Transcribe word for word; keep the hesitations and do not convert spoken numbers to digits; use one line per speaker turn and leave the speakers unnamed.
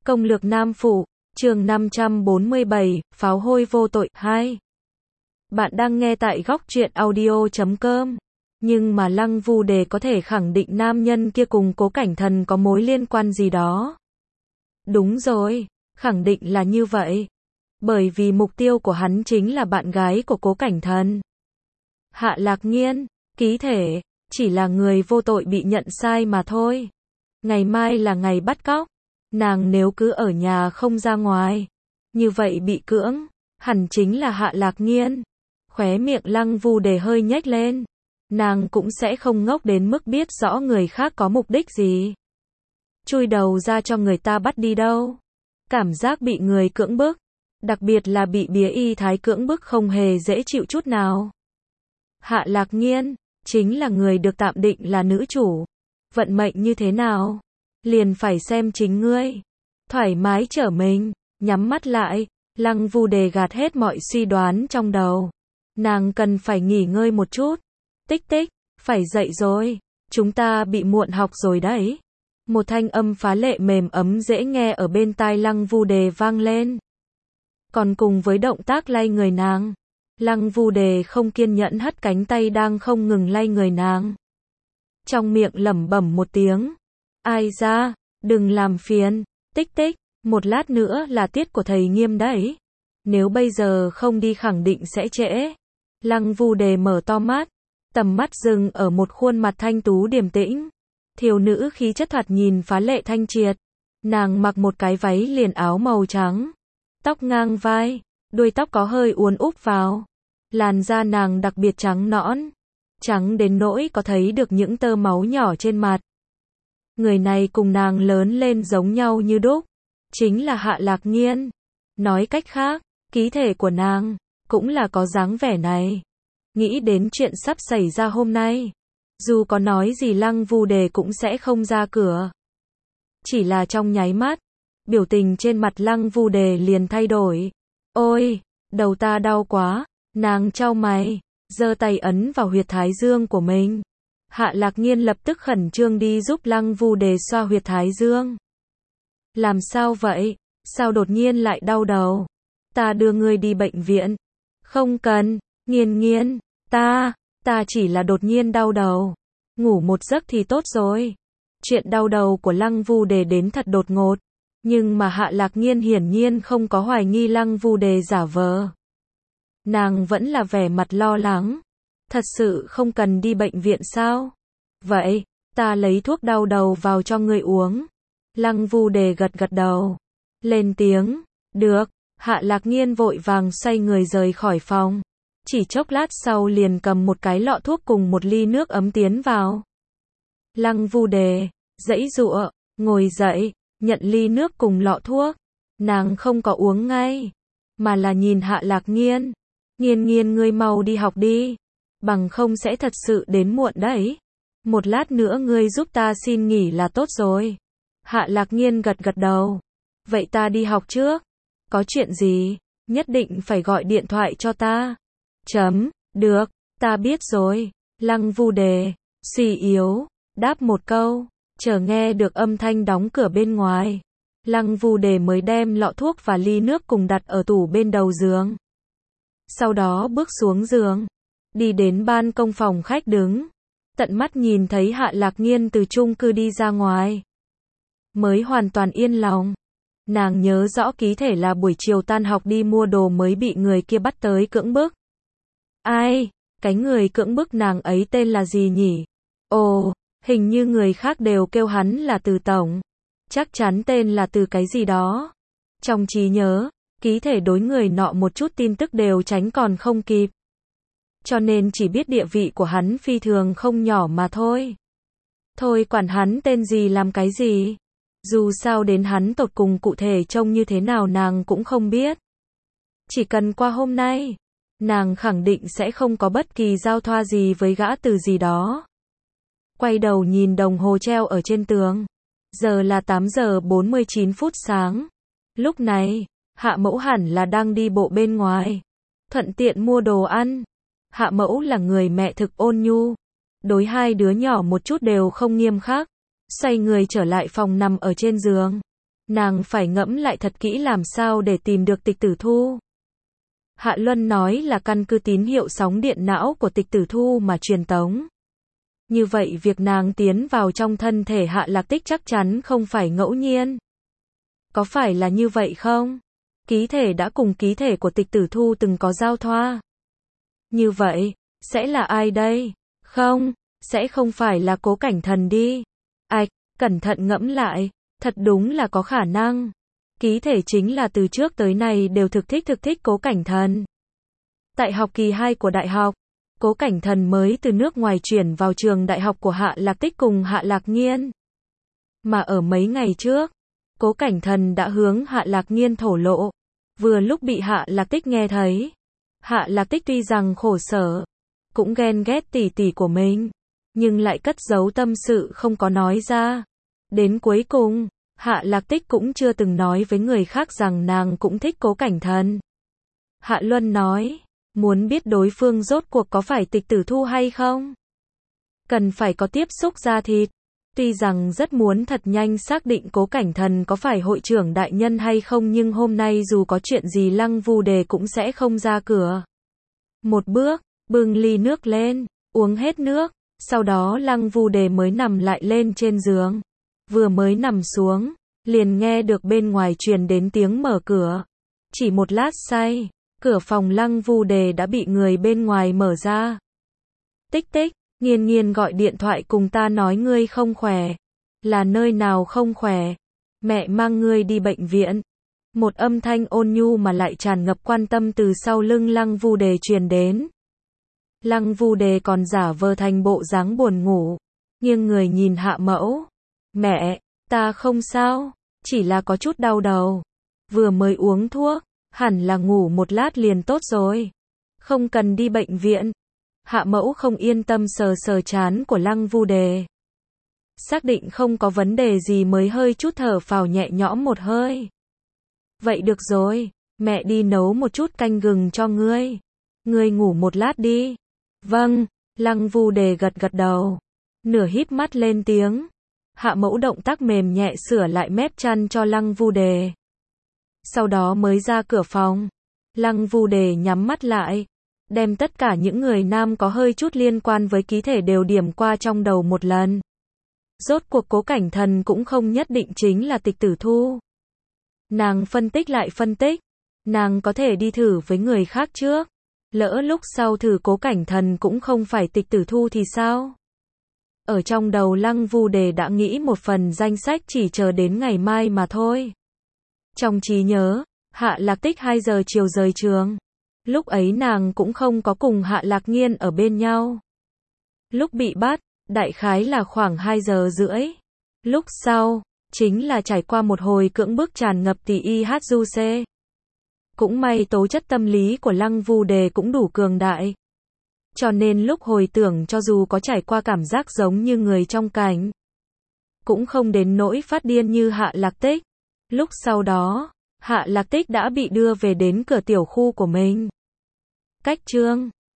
Công lược Nam Phủ, chương năm trăm bốn mươi bảy, pháo hôi vô tội, hai. Bạn đang nghe tại góc truyện audio chấm com. Nhưng mà Lăng Vu Đề có thể khẳng định nam nhân kia cùng Cố Cảnh Thần có mối liên quan gì đó. Đúng rồi, khẳng định là như vậy. Bởi vì mục tiêu của hắn chính là bạn gái của Cố Cảnh Thần. Hạ Lạc Nghiên, ký thể, chỉ là người vô tội bị nhận sai mà thôi. Ngày mai là ngày bắt cóc. Nàng nếu cứ ở nhà không ra ngoài, như vậy bị cưỡng, hẳn chính là Hạ Lạc Nghiên. Khóe miệng Lăng Vu Đề hơi nhếch lên. Nàng cũng sẽ không ngốc đến mức biết rõ người khác có mục đích gì. Chui đầu ra cho người ta bắt đi đâu. Cảm giác bị người cưỡng bức, đặc biệt là bị bía y thái cưỡng bức không hề dễ chịu chút nào. Hạ Lạc Nghiên, chính là người được tạm định là nữ chủ. Vận mệnh như thế nào? Liền phải xem chính ngươi. Thoải mái trở mình, nhắm mắt lại, Lăng Vu Đề gạt hết mọi suy đoán trong đầu. Nàng cần phải nghỉ ngơi một chút. Tích tích, phải dậy rồi. Chúng ta bị muộn học rồi đấy. Một thanh âm phá lệ mềm ấm dễ nghe ở bên tai Lăng Vu Đề vang lên. Còn cùng với động tác lay người nàng, Lăng Vu Đề không kiên nhẫn hất cánh tay đang không ngừng lay người nàng. Trong miệng lẩm bẩm một tiếng. Ai ra, đừng làm phiền, tích tích, một lát nữa là tiết của thầy Nghiêm đấy. Nếu bây giờ không đi khẳng định sẽ trễ. Lăng Vu Đề mở to mắt, tầm mắt dừng ở một khuôn mặt thanh tú điềm tĩnh. Thiếu nữ khí chất thoạt nhìn phá lệ thanh triệt. Nàng mặc một cái váy liền áo màu trắng. Tóc ngang vai, đuôi tóc có hơi uốn úp vào. Làn da nàng đặc biệt trắng nõn. Trắng đến nỗi có thấy được những tơ máu nhỏ trên mặt. Người này cùng nàng lớn lên giống nhau như đúc. Chính là Hạ Lạc Nghiên. Nói cách khác, ký thể của nàng cũng là có dáng vẻ này. Nghĩ đến chuyện sắp xảy ra hôm nay, dù có nói gì Lăng Vu Đề cũng sẽ không ra cửa. Chỉ là trong nháy mắt, biểu tình trên mặt Lăng Vu Đề liền thay đổi. Ôi, đầu ta đau quá. Nàng chau mày, giơ tay ấn vào huyệt thái dương của mình. Hạ Lạc Nghiên lập tức khẩn trương đi giúp Lăng Vu Đề xoa huyệt thái dương. Làm sao vậy? Sao đột nhiên lại đau đầu? Ta đưa ngươi đi bệnh viện. Không cần, Nghiên Nghiên, ta, ta chỉ là đột nhiên đau đầu. Ngủ một giấc thì tốt rồi. Chuyện đau đầu của Lăng Vu Đề đến thật đột ngột. Nhưng mà Hạ Lạc Nghiên hiển nhiên không có hoài nghi Lăng Vu Đề giả vờ. Nàng vẫn là vẻ mặt lo lắng. Thật sự không cần đi bệnh viện sao? Vậy, ta lấy thuốc đau đầu vào cho ngươi uống. Lăng Vu Đề gật gật đầu. Lên tiếng. Được. Hạ Lạc Nghiên vội vàng xoay người rời khỏi phòng. Chỉ chốc lát sau liền cầm một cái lọ thuốc cùng một ly nước ấm tiến vào. Lăng Vu Đề giãy giụa, ngồi dậy, nhận ly nước cùng lọ thuốc. Nàng không có uống ngay, mà là nhìn Hạ Lạc Nghiên. Nghiên Nghiên ngươi mau đi học đi. Bằng không sẽ thật sự đến muộn đấy. Một lát nữa ngươi giúp ta xin nghỉ là tốt rồi. Hạ Lạc Nghiên gật gật đầu. Vậy ta đi học trước. Có chuyện gì? Nhất định phải gọi điện thoại cho ta. Chấm, được, ta biết rồi. Lăng Vu Đề suy yếu đáp một câu, chờ nghe được âm thanh đóng cửa bên ngoài. Lăng Vu Đề mới đem lọ thuốc và ly nước cùng đặt ở tủ bên đầu giường. Sau đó bước xuống giường, đi đến ban công phòng khách đứng, tận mắt nhìn thấy Hạ Lạc Nghiên từ chung cư đi ra ngoài. Mới hoàn toàn yên lòng. Nàng nhớ rõ ký thể là buổi chiều tan học đi mua đồ mới bị người kia bắt tới cưỡng bức. Ai? Cái người cưỡng bức nàng ấy tên là gì nhỉ? Ồ, hình như người khác đều kêu hắn là Từ Tổng. Chắc chắn tên là Từ cái gì đó. Trong trí nhớ, ký thể đối người nọ một chút tin tức đều tránh còn không kịp. Cho nên chỉ biết địa vị của hắn phi thường không nhỏ mà thôi. Thôi quản hắn tên gì làm cái gì. Dù sao đến hắn tột cùng cụ thể trông như thế nào nàng cũng không biết. Chỉ cần qua hôm nay, nàng khẳng định sẽ không có bất kỳ giao thoa gì với gã Từ gì đó. Quay đầu nhìn đồng hồ treo ở trên tường. Giờ là tám giờ bốn mươi chín phút sáng. Lúc này, Hạ Mẫu hẳn là đang đi bộ bên ngoài. Thuận tiện mua đồ ăn. Hạ Mẫu là người mẹ thực ôn nhu. Đối hai đứa nhỏ một chút đều không nghiêm khắc. Xoay người trở lại phòng nằm ở trên giường. Nàng phải ngẫm lại thật kỹ làm sao để tìm được Tịch Tử Thu. Hạ Luân nói là căn cứ tín hiệu sóng điện não của Tịch Tử Thu mà truyền tống. Như vậy việc nàng tiến vào trong thân thể Hạ Lạc Tích chắc chắn không phải ngẫu nhiên. Có phải là như vậy không? Ký thể đã cùng ký thể của Tịch Tử Thu từng có giao thoa. Như vậy, sẽ là ai đây? Không, sẽ không phải là Cố Cảnh Thần đi. Ạch, cẩn thận ngẫm lại, thật đúng là có khả năng. Ký thể chính là từ trước tới nay đều thực thích thực thích Cố Cảnh Thần. Tại học kỳ hai của đại học, Cố Cảnh Thần mới từ nước ngoài chuyển vào trường đại học của Hạ Lạc Tích cùng Hạ Lạc Nghiên. Mà ở mấy ngày trước, Cố Cảnh Thần đã hướng Hạ Lạc Nghiên thổ lộ. Vừa lúc bị Hạ Lạc Tích nghe thấy. Hạ Lạc Tích tuy rằng khổ sở, cũng ghen ghét tỷ tỷ của mình, nhưng lại cất giấu tâm sự không có nói ra. Đến cuối cùng, Hạ Lạc Tích cũng chưa từng nói với người khác rằng nàng cũng thích Cố Cảnh Thần. Hạ Luân nói, muốn biết đối phương rốt cuộc có phải Tịch Tử Thu hay không? Cần phải có tiếp xúc da thịt. Tuy rằng rất muốn thật nhanh xác định Cố Cảnh Thần có phải hội trưởng đại nhân hay không, nhưng hôm nay dù có chuyện gì Lăng Vu Đề cũng sẽ không ra cửa. Một bước, bưng ly nước lên, uống hết nước, sau đó Lăng Vu Đề mới nằm lại lên trên giường. Vừa mới nằm xuống, liền nghe được bên ngoài truyền đến tiếng mở cửa. Chỉ một lát sau, cửa phòng Lăng Vu Đề đã bị người bên ngoài mở ra. Tích tích, Nghiên Nghiên gọi điện thoại cùng ta nói ngươi không khỏe. Là nơi nào không khỏe? Mẹ mang ngươi đi bệnh viện. Một âm thanh ôn nhu mà lại tràn ngập quan tâm từ sau lưng Lăng Vu Đề truyền đến. Lăng Vu Đề còn giả vờ thành bộ dáng buồn ngủ, nghiêng người nhìn Hạ Mẫu. Mẹ, ta không sao, chỉ là có chút đau đầu. Vừa mới uống thuốc, hẳn là ngủ một lát liền tốt rồi. Không cần đi bệnh viện. Hạ Mẫu không yên tâm sờ sờ trán của Lăng Vu Đề. Xác định không có vấn đề gì mới hơi chút thở phào nhẹ nhõm một hơi. Vậy được rồi, mẹ đi nấu một chút canh gừng cho ngươi. Ngươi ngủ một lát đi. Vâng, Lăng Vu Đề gật gật đầu. Nửa híp mắt lên tiếng. Hạ Mẫu động tác mềm nhẹ sửa lại mép chăn cho Lăng Vu Đề. Sau đó mới ra cửa phòng. Lăng Vu Đề nhắm mắt lại, đem tất cả những người nam có hơi chút liên quan với ký thể đều điểm qua trong đầu một lần. Rốt cuộc Cố Cảnh Thần cũng không nhất định chính là Tịch Tử Thu. Nàng phân tích lại phân tích, nàng có thể đi thử với người khác trước. Lỡ lúc sau thử Cố Cảnh Thần cũng không phải Tịch Tử Thu thì sao? Ở trong đầu Lăng Vu Đề đã nghĩ một phần danh sách chỉ chờ đến ngày mai mà thôi. Trong trí nhớ, Hạ Lạc Tích hai giờ chiều rời trường. Lúc ấy nàng cũng không có cùng Hạ Lạc Nghiên ở bên nhau. Lúc bị bắt, đại khái là khoảng hai giờ rưỡi. Lúc sau, chính là trải qua một hồi cưỡng bức tràn ngập tỷ y hát du xê. Cũng may tố chất tâm lý của Lăng Vu Đề cũng đủ cường đại. Cho nên lúc hồi tưởng cho dù có trải qua cảm giác giống như người trong cảnh, cũng không đến nỗi phát điên như Hạ Lạc Tích. Lúc sau đó, Hạ Lạc Tích đã bị đưa về đến cửa tiểu khu của mình. Cách chương